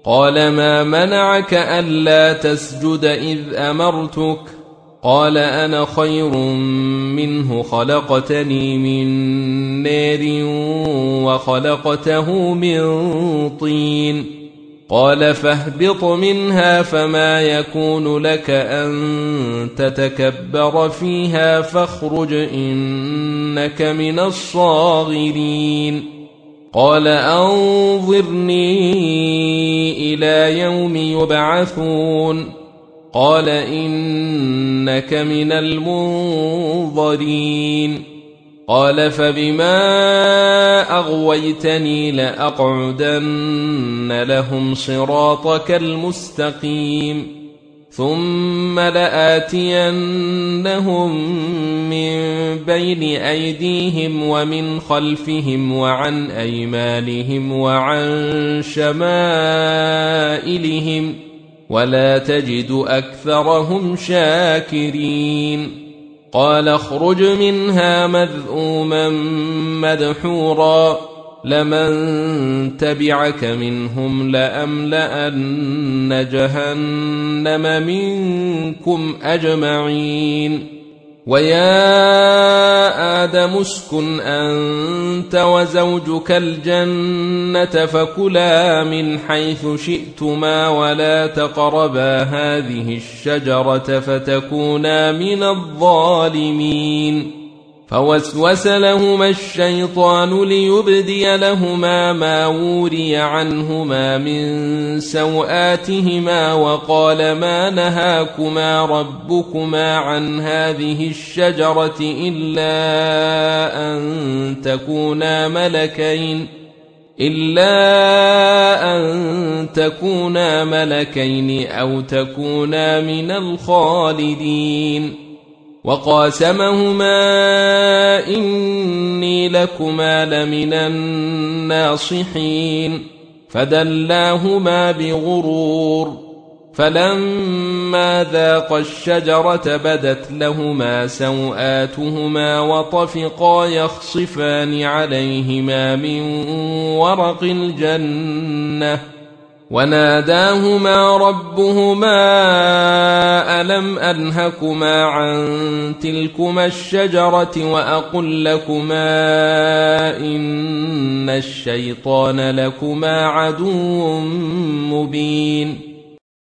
قال ما منعك ألا تسجد إذ أمرتك قال أنا خير منه خلقتني من نار وخلقته من طين قال فاهبط منها فما يكون لك أن تتكبر فيها فاخرج إنك من الصاغرين قال أنظرني إلى يوم يبعثون قال إنك من المنظرين قال فبما أغويتني لأقعدن لهم صراطك المستقيم ثم لآتينهم من بين أيديهم ومن خلفهم وعن أيمانهم وعن شمائلهم ولا تجد أكثرهم شاكرين قال اخرج منها مذءوما مدحورا لمن تبعك منهم لأملأن جهنم منكم أجمعين ويا آدم اسكن أنت وزوجك الجنة فكلا من حيث شئتما ولا تقربا هذه الشجرة فتكونا من الظالمين فوسوس لهما الشيطان ليبدي لهما ما وري عنهما من سوآتهما وقال ما نهاكما ربكما عن هذه الشجرة إلا أن تكونا ملكين أو تكونا من الخالدين وقاسمهما إني لكما لمن الناصحين فدلاهما بغرور فلما ذاقا الشجرة بدت لهما سوآتهما وطفقا يخصفان عليهما من ورق الجنة وناداهما ربهما ألم أنهكما عن تلكما الشجرة وأقل لكما إن الشيطان لكما عدو مبين